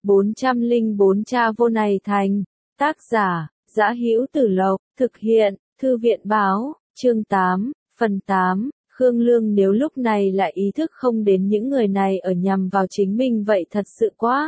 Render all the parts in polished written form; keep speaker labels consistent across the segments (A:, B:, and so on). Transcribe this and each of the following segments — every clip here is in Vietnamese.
A: 404 Cha vô này thành. Tác giả, Dã Hữu Tử Lộc, thực hiện, Thư viện Báo, chương 8, phần 8. Khương Lương nếu lúc này lại ý thức không đến những người này ở nhằm vào chính mình vậy thật sự quá.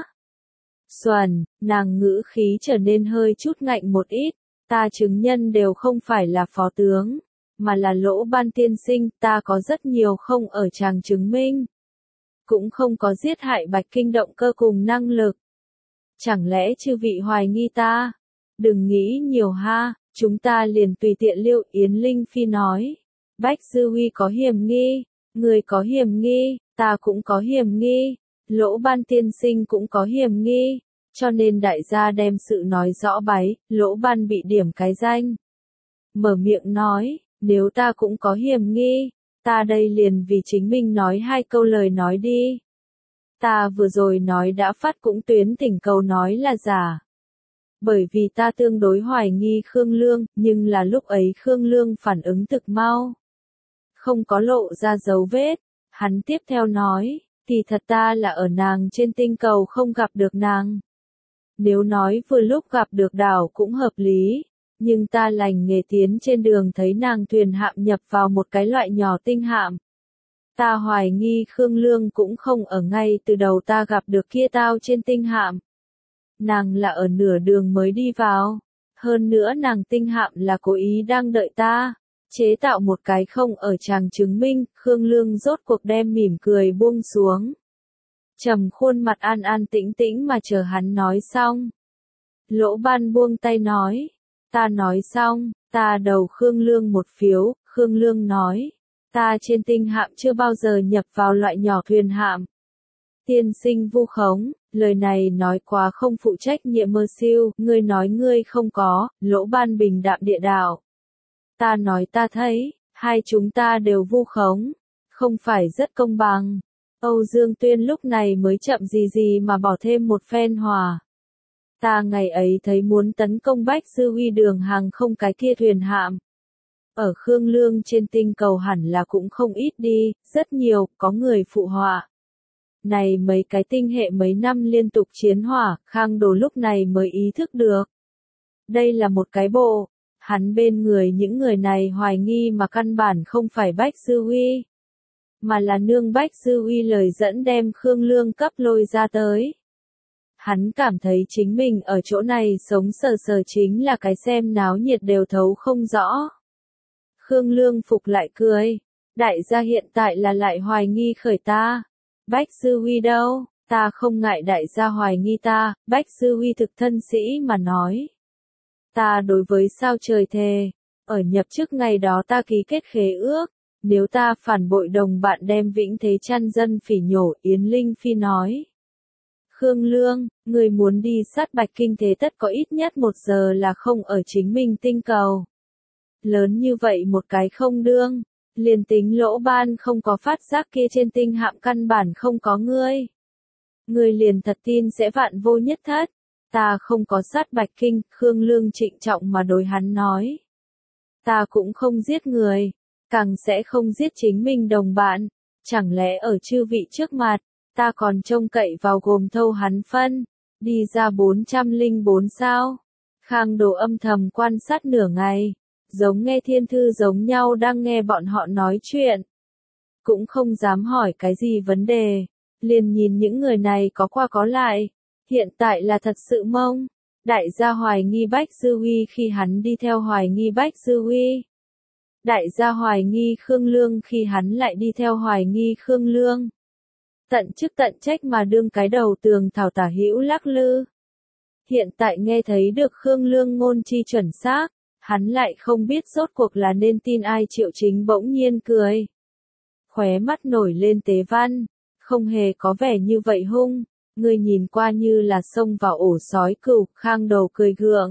A: Xuẩn, nàng ngữ khí trở nên hơi chút ngạnh một ít, ta chứng nhân đều không phải là phó tướng, mà là Lỗ Ban tiên sinh, ta có rất nhiều không ở tràng chứng minh. Cũng không có giết hại Bạch Kinh động cơ cùng năng lực. Chẳng lẽ chư vị hoài nghi ta? Đừng nghĩ nhiều ha, chúng ta liền tùy tiện liệu. Yến Linh Phi nói. Bách Dư Huy có hiểm nghi, người có hiểm nghi, ta cũng có hiểm nghi, Lỗ Ban tiên sinh cũng có hiểm nghi, cho nên đại gia đem sự nói rõ bái, Lỗ Ban bị điểm cái danh. Mở miệng nói, nếu ta cũng có hiểm nghi, ta đây liền vì chính mình nói hai câu lời nói đi. Ta vừa rồi nói đã phát cũng tuyến thỉnh cầu nói là giả. Bởi vì ta tương đối hoài nghi Khương Lương, nhưng là lúc ấy Khương Lương phản ứng thực mau. Không có lộ ra dấu vết. Hắn tiếp theo nói, thì thật ta là ở nàng trên tinh cầu không gặp được nàng. Nếu nói vừa lúc gặp được đảo cũng hợp lý, nhưng ta lành nghề tiến trên đường thấy nàng thuyền hạm nhập vào một cái loại nhỏ tinh hạm. Ta hoài nghi Khương Lương cũng không ở ngay từ đầu ta gặp được kia tao trên tinh hạm. Nàng là ở nửa đường mới đi vào, hơn nữa nàng tinh hạm là cố ý đang đợi ta. Chế tạo một cái không ở tràng chứng minh, Khương Lương rốt cuộc đem mỉm cười buông xuống. Trầm khuôn mặt an an tĩnh tĩnh mà chờ hắn nói xong. Lỗ Ban buông tay nói, ta nói xong, ta đầu Khương Lương một phiếu. Khương Lương nói, ta trên tinh hạm chưa bao giờ nhập vào loại nhỏ thuyền hạm. Tiên sinh vu khống, lời này nói quá không phụ trách nhiệm mơ siêu, ngươi nói ngươi không có. Lỗ Ban bình đạm địa đạo. Ta nói ta thấy, hai chúng ta đều vu khống, không phải rất công bằng. Âu Dương Tuyên lúc này mới chậm gì mà bỏ thêm một phen hòa. Ta ngày ấy thấy muốn tấn công Bách Dư Huy đường hàng không cái kia thuyền hạm. Ở Khương Lương trên tinh cầu hẳn là cũng không ít đi, rất nhiều, có người phụ họa. Này mấy cái tinh hệ mấy năm liên tục chiến hỏa, Khang Đồ lúc này mới ý thức được. Đây là một cái bộ. Hắn bên người những người này hoài nghi mà căn bản không phải Bách Dư Huy, mà là nương Bách Dư Huy lời dẫn đem Khương Lương cấp lôi ra tới. Hắn cảm thấy chính mình ở chỗ này sống sờ chính là cái xem náo nhiệt đều thấu không rõ. Khương Lương phục lại cười, đại gia hiện tại là lại hoài nghi khởi ta. Bách Dư Huy đâu, ta không ngại đại gia hoài nghi ta. Bách Dư Huy thực thân sĩ mà nói. Ta đối với sao trời thề, ở nhập chức ngày đó ta ký kết khế ước, nếu ta phản bội đồng bạn đem vĩnh thế chăn dân phỉ nhổ. Yến Linh Phi nói. Khương Lương, người muốn đi sát Bạch Kinh thế tất có ít nhất 1 giờ là không ở chính mình tinh cầu. Lớn như vậy một cái không đương, liền tính Lỗ Ban không có phát giác kia trên tinh hạm căn bản không có ngươi. Ngươi liền thật tin sẽ vạn vô nhất thất. Ta không có sát Bạch Kinh, Khương Lương trịnh trọng mà đối hắn nói. Ta cũng không giết người, càng sẽ không giết chính mình đồng bạn. Chẳng lẽ ở chư vị trước mặt, ta còn trông cậy vào gồm thâu hắn phân, đi ra 404 sao? Khang Đồ âm thầm quan sát nửa ngày, giống nghe thiên thư giống nhau đang nghe bọn họ nói chuyện. Cũng không dám hỏi cái gì vấn đề, liền nhìn những người này có qua có lại. Hiện tại là thật sự mông. Đại gia hoài nghi Bách Dư Huy khi hắn đi theo hoài nghi Bách Dư Huy. Đại gia hoài nghi Khương Lương khi hắn lại đi theo hoài nghi Khương Lương. Tận chức tận trách mà đương cái đầu tường thảo tả hữu lắc lư. Hiện tại nghe thấy được Khương Lương ngôn chi chuẩn xác, hắn lại không biết rốt cuộc là nên tin ai. Triệu Chính bỗng nhiên cười. Khóe mắt nổi lên tế văn, không hề có vẻ như vậy hung. Ngươi nhìn qua như là xông vào ổ sói cừu. Khang Đầu cười gượng.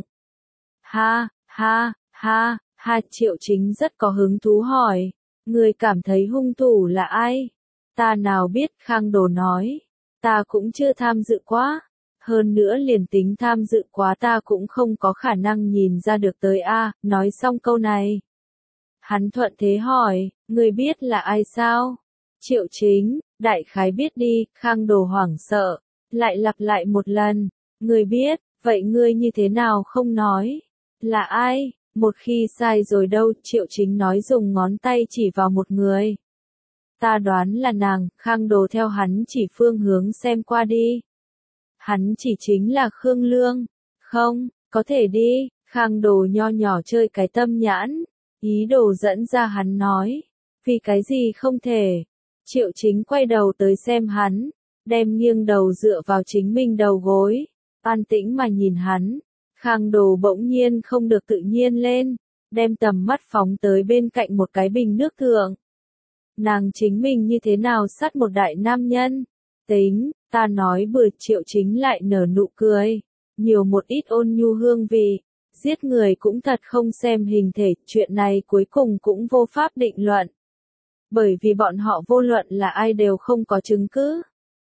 A: Ha, ha, ha, ha. Triệu Chính rất có hứng thú hỏi. Ngươi cảm thấy hung thủ là ai? Ta nào biết. Khang Đồ nói. Ta cũng chưa tham dự quá. Hơn nữa liền tính tham dự quá ta cũng không có khả năng nhìn ra được tới a. Nói xong câu này, hắn thuận thế hỏi. Ngươi biết là ai sao? Triệu Chính, đại khái biết đi. Khang Đồ hoảng sợ. lại lặp lại một lần. Ngươi biết, vậy ngươi như thế nào không nói? Là ai? Một khi sai rồi đâu, Triệu Chính nói dùng ngón tay chỉ vào một người. Ta đoán là nàng. Khang Đồ theo hắn chỉ phương hướng xem qua đi. Hắn chỉ chính là Khương Lương. Không, có thể đi. Khang Đồ nho nhỏ chơi cái tâm nhãn. Ý đồ dẫn ra hắn nói. Vì cái gì không thể? Triệu Chính quay đầu tới xem hắn. Đem nghiêng đầu dựa vào chính mình đầu gối. An tĩnh mà nhìn hắn. Khang Đồ bỗng nhiên không được tự nhiên lên. Đem tầm mắt phóng tới bên cạnh một cái bình nước thượng. Nàng chính mình như thế nào sát một đại nam nhân? Tính, ta nói bừa. Triệu Chính lại nở nụ cười. Nhiều một ít ôn nhu hương vị. Giết người cũng thật không xem hình thể. Chuyện này cuối cùng cũng vô pháp định luận. Bởi vì bọn họ vô luận là ai đều không có chứng cứ.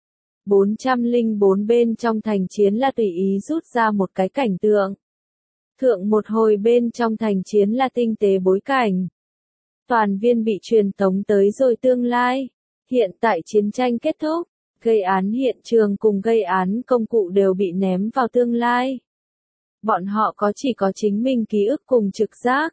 A: 404 bên trong thành chiến là tùy ý rút ra một cái cảnh tượng. Thượng một hồi bên trong thành chiến là tinh tế bối cảnh. Toàn viên bị truyền tống tới rồi tương lai. Hiện tại chiến tranh kết thúc. Gây án hiện trường cùng gây án công cụ đều bị ném vào tương lai. Bọn họ chỉ có chính mình ký ức cùng trực giác.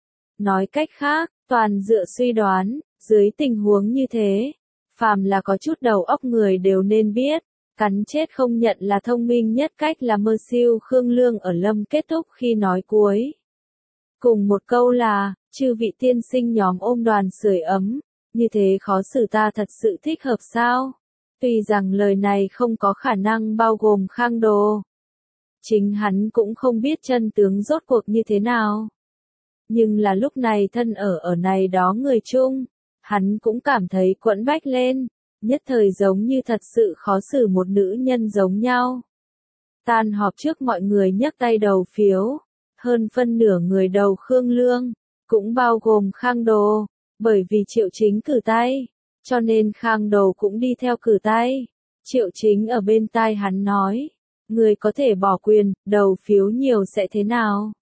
A: Nói cách khác, toàn dựa suy đoán, dưới tình huống như thế. Phàm là có chút đầu óc người đều nên biết. Cắn chết không nhận là thông minh nhất cách là mơ siêu Khương Lương ở lâm kết thúc khi nói cuối. Cùng một câu là, chư vị tiên sinh nhóm ôm đoàn sưởi ấm, như thế khó xử ta thật sự thích hợp sao? Tuy rằng lời này không có khả năng bao gồm Khang Đồ. Chính hắn cũng không biết chân tướng rốt cuộc như thế nào. Nhưng là lúc này thân ở này đó người chung, hắn cũng cảm thấy quẫn bách lên. Nhất thời giống như thật sự khó xử một nữ nhân giống nhau. Tan họp trước mọi người nhấc tay đầu phiếu. Hơn phân nửa người đầu Khương Lương, cũng bao gồm Khang Đồ. Bởi vì Triệu Chính cử tay, cho nên Khang Đồ cũng đi theo cử tay. Triệu Chính ở bên tai hắn nói. Người có thể bỏ quyền, đầu phiếu nhiều sẽ thế nào?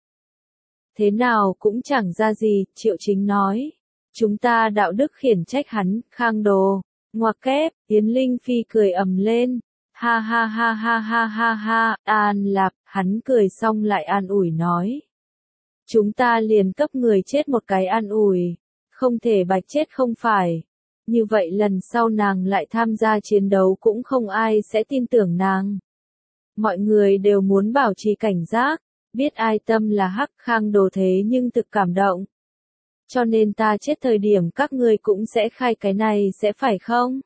A: Thế nào cũng chẳng ra gì, Triệu Chính nói. Chúng ta đạo đức khiển trách hắn, Khang Đồ. Ngoặc kép, Yến Linh Phi cười ầm lên. Ha ha ha ha ha ha ha, An Lạp, hắn cười xong lại an ủi nói. Chúng ta liền cấp người chết một cái an ủi. Không thể bạch chết không phải. Như vậy lần sau nàng lại tham gia chiến đấu cũng không ai sẽ tin tưởng nàng. Mọi người đều muốn bảo trì cảnh giác. Biết ai tâm là hắc Khang Đồ thế nhưng thực cảm động. Cho nên ta chết thời điểm các ngươi cũng sẽ khai cái này sẽ phải không?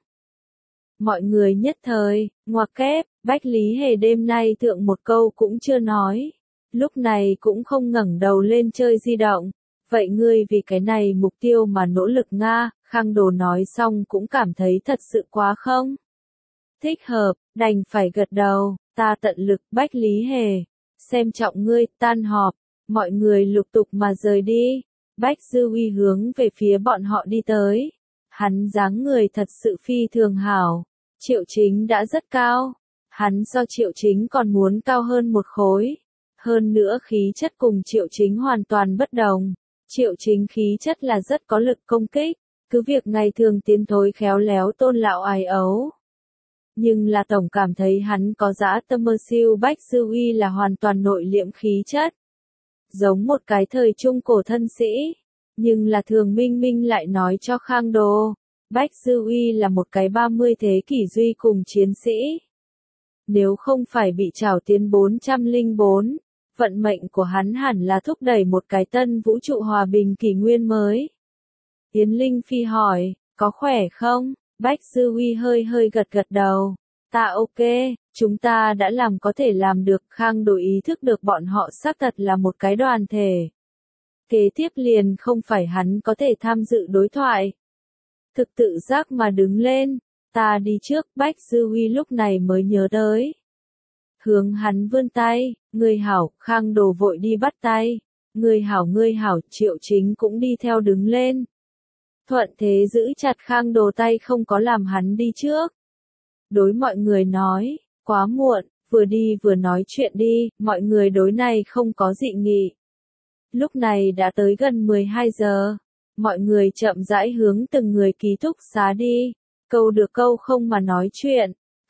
A: Mọi người nhất thời, ngoặc kép, Bách Lý Hề đêm nay thượng một câu cũng chưa nói. Lúc này cũng không ngẩng đầu lên chơi di động. Vậy ngươi vì cái này mục tiêu mà nỗ lực Nga, Khang Đồ nói xong cũng cảm thấy thật sự quá không? Thích hợp, đành phải gật đầu, ta tận lực Bách Lý Hề. Xem trọng ngươi, tan họp, mọi người lục tục mà rời đi. Bách Dư Uy hướng về phía bọn họ đi tới. Hắn dáng người thật sự phi thường hảo. Triệu Chính đã rất cao. Hắn so Triệu Chính còn muốn cao hơn một khối. Hơn nữa khí chất cùng Triệu Chính hoàn toàn bất đồng. Triệu Chính khí chất là rất có lực công kích. Cứ việc ngày thường tiến thối khéo léo tôn lão ái ấu. Nhưng là tổng cảm thấy hắn có dã tâm mơ siêu Bách Dư Uy là hoàn toàn nội liễm khí chất. Giống một cái thời trung cổ thân sĩ. Nhưng là Thường Minh Minh lại nói cho Khang Đồ. Bách Dư Uy là một cái 30 thế kỷ duy cùng chiến sĩ. Nếu không phải bị trảo tiến 404, vận mệnh của hắn hẳn là thúc đẩy một cái tân vũ trụ hòa bình kỷ nguyên mới. Yến Linh Phi hỏi, có khỏe không? Bách Dư Uy hơi gật gật đầu. Ta ok, chúng ta đã làm có thể làm được. Khang Đồ ý thức được bọn họ xác thật là một cái đoàn thể. Kế tiếp liền không phải hắn có thể tham dự đối thoại. Thực tự giác mà đứng lên. Ta đi trước. Bách Dư Uy lúc này mới nhớ tới. Hướng hắn vươn tay. Người hảo. Khang Đồ vội đi bắt tay. Người hảo. Triệu Chính cũng đi theo đứng lên. Thuận thế giữ chặt Khang Đồ tay không có làm hắn đi trước. Đối mọi người nói, quá muộn, vừa đi vừa nói chuyện đi, mọi người đối này không có dị nghị. Lúc này đã tới gần 12 giờ, mọi người chậm rãi hướng từng người ký túc xá đi, câu được câu không mà nói chuyện,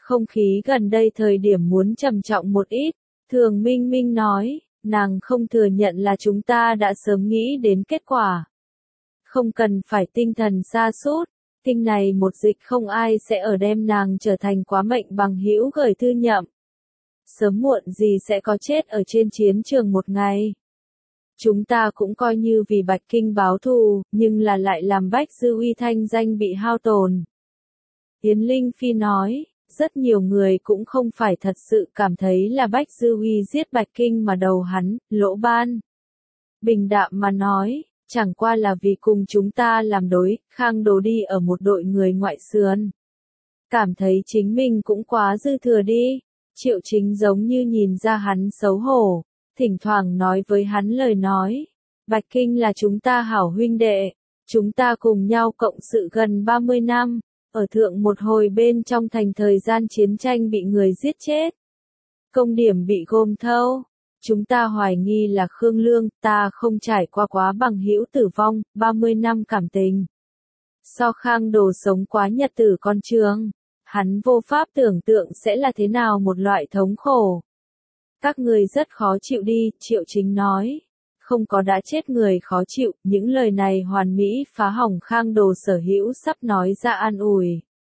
A: Không khí gần đây thời điểm muốn trầm trọng một ít, Thường Minh Minh nói, nàng không thừa nhận là chúng ta đã sớm nghĩ đến kết quả. Không cần phải tinh thần sa sút, kinh này một dịch không ai sẽ ở đem nàng trở thành quá mệnh bằng hữu gửi thư nhậm. Sớm muộn gì sẽ có chết ở trên chiến trường một ngày. Chúng ta cũng coi như vì Bạch Kinh báo thù, nhưng là lại làm Bách Dư uy thanh danh bị hao tổn. Yến Linh Phi nói, rất nhiều người cũng không phải thật sự cảm thấy là Bách Dư uy giết Bạch Kinh mà đầu hắn, Lỗ Ban. Bình đạm mà nói, chẳng qua là vì cùng chúng ta làm đối, Khang Đồ đi ở một đội người ngoại sườn. Cảm thấy chính mình cũng quá dư thừa đi, Triệu Chính giống như nhìn ra hắn xấu hổ, thỉnh thoảng nói với hắn lời nói. Bạch Kinh là chúng ta hảo huynh đệ, chúng ta cùng nhau cộng sự gần 30 năm, ở thượng một hồi bên trong thành thời gian chiến tranh bị người giết chết. Công điểm bị gom thâu. Chúng ta hoài nghi là Khương Lương, ta không trải qua quá bằng hữu tử vong, 30 năm cảm tình. So Khang Đồ sống quá nhật tử con trường, hắn vô pháp tưởng tượng sẽ là thế nào một loại thống khổ. Các người rất khó chịu đi, Triệu Chính nói. Không có đã chết người khó chịu, những lời này hoàn mỹ phá hỏng Khang Đồ sở hữu sắp nói ra an ủi.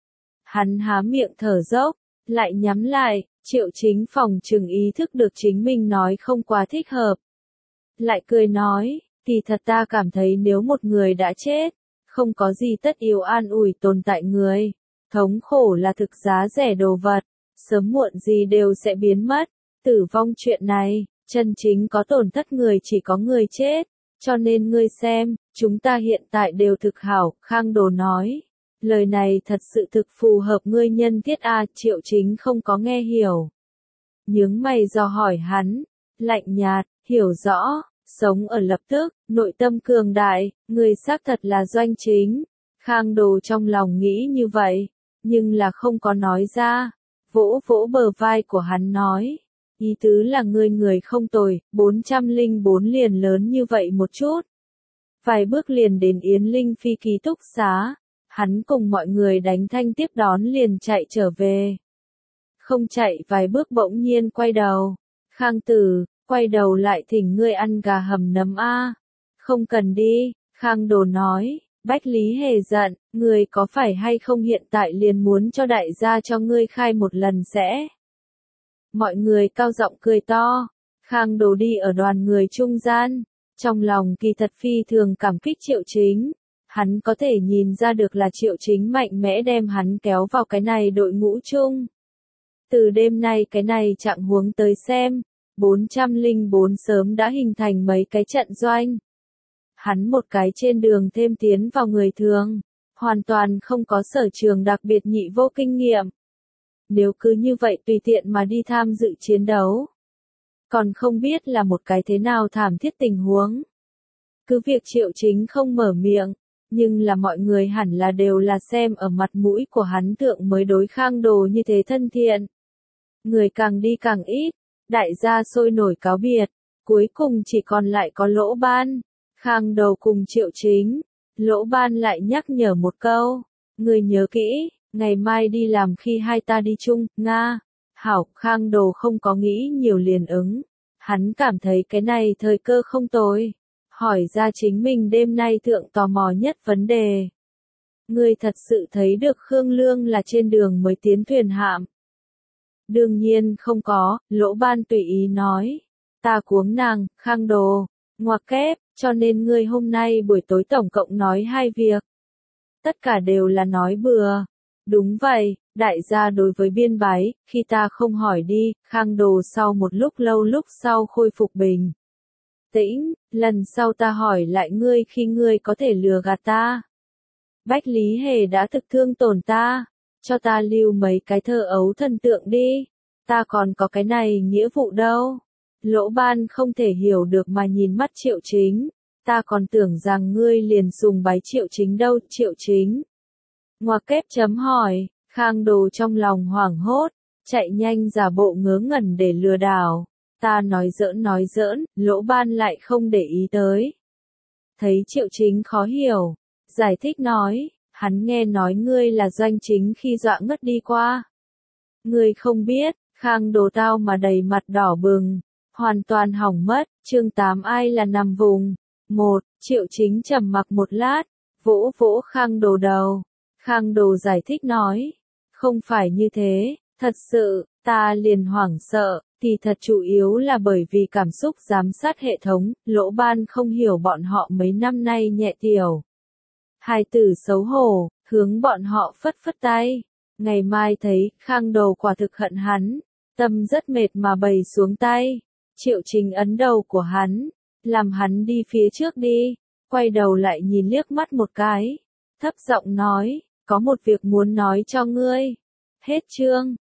A: Hắn há miệng thở dốc, lại nhắm lại, Triệu Chính phòng trừng ý thức được chính mình nói không quá thích hợp. Lại cười nói, kỳ thật ta cảm thấy nếu một người đã chết, không có gì tất yếu an ủi tồn tại người. Thống khổ là thực giá rẻ đồ vật, sớm muộn gì đều sẽ biến mất. Tử vong chuyện này, chân chính có tổn thất người chỉ có người chết, cho nên ngươi xem, chúng ta hiện tại đều thực hảo, Khang Đồ nói. Lời này thật sự thực phù hợp ngươi nhân thiết a, Triệu Chính không có nghe hiểu. Nhướng mày dò hỏi hắn, lạnh nhạt, hiểu rõ, sống ở lập tức, nội tâm cường đại, người xác thật là Doanh Chính. Khang Đồ trong lòng nghĩ như vậy, nhưng là không có nói ra. Vỗ vỗ bờ vai của hắn nói, ý tứ là người không tồi, 404 liền lớn như vậy một chút. Vài bước liền đến Yến Linh Phi ký túc xá, hắn cùng mọi người đánh thanh tiếp đón liền chạy trở về. Không chạy vài bước bỗng nhiên quay đầu, Khang Tử, quay đầu lại thỉnh ngươi ăn gà hầm nấm a. Không cần đi, Khang Đồ nói. Bách Lý Hề giận, ngươi có phải hay không hiện tại liền muốn cho đại gia cho ngươi khai một lần sẽ? Mọi người cao giọng cười to, Khang Đồ đi ở đoàn người trung gian, trong lòng kỳ thật phi thường cảm kích Triệu Chính. Hắn có thể nhìn ra được là Triệu Chính mạnh mẽ đem hắn kéo vào cái này đội ngũ chung. Từ đêm nay cái này trạng huống tới xem, 404 sớm đã hình thành mấy cái trận doanh. Hắn một cái trên đường thêm tiến vào người thường, hoàn toàn không có sở trường đặc biệt nhị vô kinh nghiệm. Nếu cứ như vậy tùy tiện mà đi tham dự chiến đấu, còn không biết là một cái thế nào thảm thiết tình huống. Cứ việc Triệu Chính không mở miệng, nhưng là mọi người hẳn là đều là xem ở mặt mũi của hắn thượng mới đối Khang Đồ như thế thân thiện. Người càng đi càng ít, đại gia sôi nổi cáo biệt, cuối cùng chỉ còn lại có Lỗ Ban. Khang Đồ cùng Triệu Chính, Lỗ Ban lại nhắc nhở một câu, người nhớ kỹ, ngày mai đi làm khi hai ta đi chung, Nga. Hảo, Khang Đồ không có nghĩ nhiều liền ứng, hắn cảm thấy cái này thời cơ không tồi, hỏi ra chính mình đêm nay thượng tò mò nhất vấn đề. Người thật sự thấy được Khương Lương là trên đường mới tiến thuyền hạm? Đương nhiên không có, Lỗ Ban tùy ý nói, ta cuống nàng, Khang Đồ, ngoặc kép. Cho nên ngươi hôm nay buổi tối tổng cộng nói hai việc. Tất cả đều là nói bừa. Đúng vậy, đại gia đối với biên bái, khi ta không hỏi đi, Khang Đồ sau một lúc sau khôi phục bình tĩnh, lần sau ta hỏi lại ngươi khi ngươi có thể lừa gạt ta. Bách Lý Hề đã thực thương tổn ta, cho ta lưu mấy cái thơ ấu thần tượng đi, ta còn có cái này nghĩa vụ đâu. Lỗ Ban không thể hiểu được mà nhìn mắt Triệu Chính, ta còn tưởng rằng ngươi liền sùng bái Triệu Chính đâu, Triệu Chính. Ngoặc kép chấm hỏi, Khang Đồ trong lòng hoảng hốt, chạy nhanh giả bộ ngớ ngẩn để lừa đảo. Ta nói giỡn, Lỗ Ban lại không để ý tới. Thấy Triệu Chính khó hiểu, giải thích nói, hắn nghe nói ngươi là Doanh Chính khi dọa ngất đi qua. Ngươi không biết, Khang Đồ tao mà đầy mặt đỏ bừng, hoàn toàn hỏng mất. Chương 8 ai là nằm vùng. 1. Triệu Chính trầm mặc một lát, vỗ vỗ Khang Đồ đầu. Khang Đồ giải thích nói, không phải như thế, thật sự, ta liền hoảng sợ, thì thật chủ yếu là bởi vì cảm xúc giám sát hệ thống, Lỗ Ban không hiểu bọn họ mấy năm nay nhẹ tiểu. Hai tử xấu hổ, hướng bọn họ phất phất tay. Ngày mai thấy, Khang Đồ quả thực hận hắn, tâm rất mệt mà bày xuống tay. Triệu Chính ấn đầu của hắn, làm hắn đi phía trước đi, quay đầu lại nhìn liếc mắt một cái, thấp giọng nói, có một việc muốn nói cho ngươi. Hết chương.